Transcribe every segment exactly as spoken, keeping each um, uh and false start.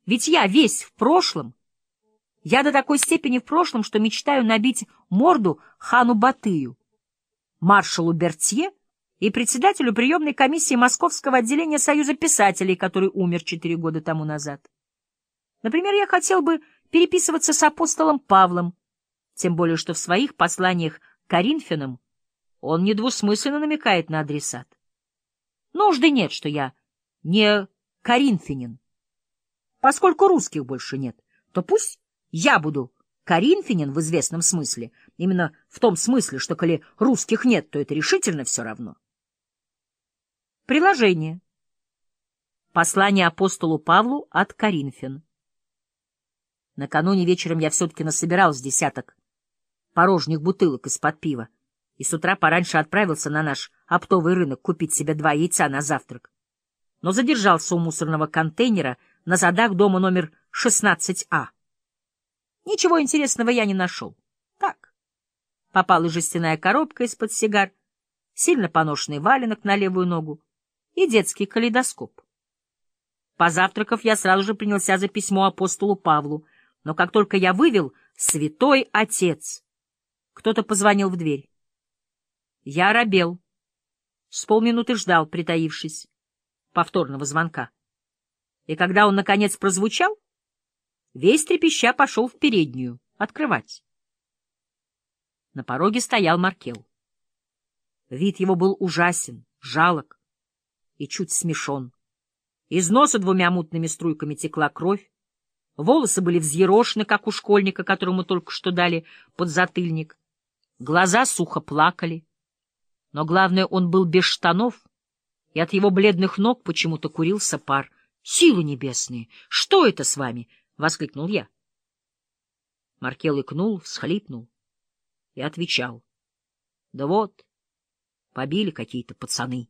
Ведь я весь в прошлом. Я до такой степени в прошлом, что мечтаю набить морду хану Батыю, маршалу Бертье и председателю приемной комиссии Московского отделения Союза писателей, который умер четыре года тому назад. Например, я хотел бы переписываться с апостолом Павлом, тем более что в своих посланиях к Коринфянам он недвусмысленно намекает на адресат. Нужды нет, что я не коринфянин. Поскольку русских больше нет, то пусть я буду коринфянин в известном смысле, именно в том смысле, что коли русских нет, то это решительно все равно. Приложение. Послание апостолу Павлу от Коринфян. Накануне вечером я все-таки насобирал с десяток порожних бутылок из-под пива и с утра пораньше отправился на наш оптовый рынок купить себе два яйца на завтрак, но задержался у мусорного контейнера на задах дома номер шестнадцать А. Ничего интересного я не нашел. Так, попала жестяная коробка из-под сигар, сильно поношенный валенок на левую ногу и детский калейдоскоп. Позавтракав, я сразу же принялся за письмо апостолу Павлу, но как только я вывел «Святой Отец», кто-то позвонил в дверь. Я оробел, с полминуты ждал, притаившись, повторного звонка. И когда он, наконец, прозвучал, весь трепеща пошел в переднюю открывать. На пороге стоял Маркел. Вид его был ужасен, жалок и чуть смешон. Из носа двумя мутными струйками текла кровь, волосы были взъерошены, как у школьника, которому только что дали подзатыльник, глаза сухо плакали. Но главное, он был без штанов, и от его бледных ног почему-то курился пар. «Силы небесные! Что это с вами?» — воскликнул я. Маркел икнул, всхлипнул и отвечал. «Да вот, побили какие-то пацаны.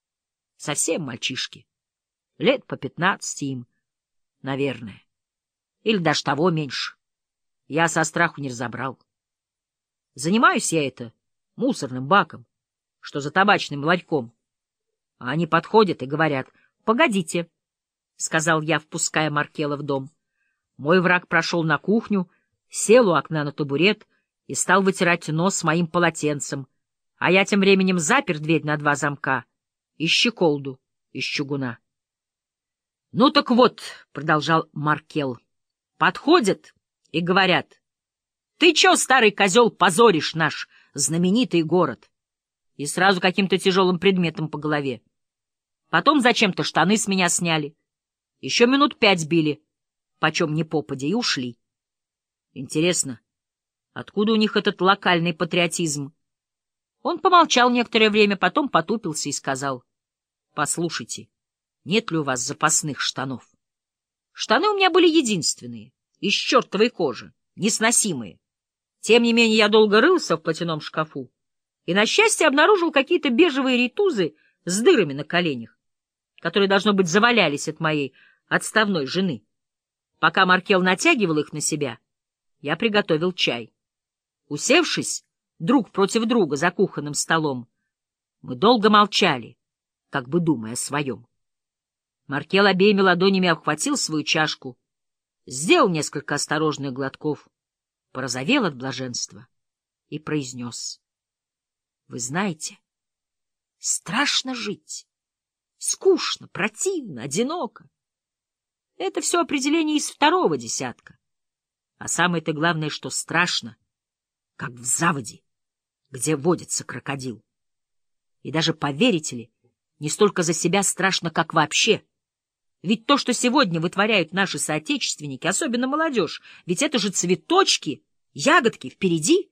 Совсем мальчишки. Лет по пятнадцати им, наверное. Или даже того меньше. Я со страху не разобрал. Занимаюсь я это мусорным баком, что за табачным ларьком. А они подходят и говорят: «Погодите», — сказал я, впуская Маркела в дом. Мой враг прошел на кухню, сел у окна на табурет и стал вытирать нос моим полотенцем, а я тем временем запер дверь на два замка и щеколду из чугуна. — Ну так вот, — продолжал Маркел, — подходят и говорят: «Ты чё, старый козел, позоришь наш знаменитый город?» И сразу каким-то тяжелым предметом по голове. Потом зачем-то штаны с меня сняли. Еще минут пять били, почем ни попадя, и ушли. Интересно, откуда у них этот локальный патриотизм? Он помолчал некоторое время, потом потупился и сказал: «Послушайте, нет ли у вас запасных штанов?» Штаны у меня были единственные, из чертовой кожи, несносимые. Тем не менее я долго рылся в платяном шкафу и, на счастье, обнаружил какие-то бежевые ритузы с дырами на коленях, которые, должно быть, завалялись от моей отставной жены. Пока Маркел натягивал их на себя, я приготовил чай. Усевшись друг против друга за кухонным столом, мы долго молчали, как бы думая о своем. Маркел обеими ладонями обхватил свою чашку, сделал несколько осторожных глотков, порозовел от блаженства и произнес: «Вы знаете, страшно жить, скучно, противно, одиноко. Это все определение из второго десятка. А самое-то главное, что страшно, как в заводе, где водится крокодил. И даже, поверите ли, не столько за себя страшно, как вообще. Ведь то, что сегодня вытворяют наши соотечественники, особенно молодежь, ведь это же цветочки, ягодки впереди».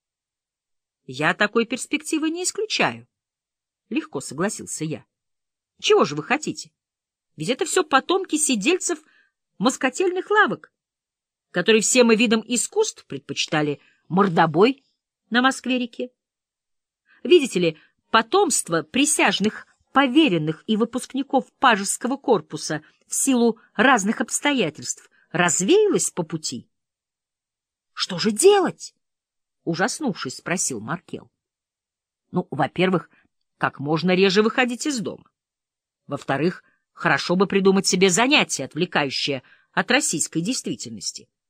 «Я такой перспективы не исключаю», — легко согласился я. «Чего же вы хотите? Ведь это все потомки сидельцев москотельных лавок, которые всем и видам искусств предпочитали мордобой на Москве-реке. Видите ли, потомство присяжных, поверенных и выпускников пажеского корпуса в силу разных обстоятельств развеялось по пути». «Что же делать?» — ужаснувшись, спросил Маркел. «Ну, во-первых, как можно реже выходить из дома. Во-вторых, хорошо бы придумать себе занятие, отвлекающее от российской действительности.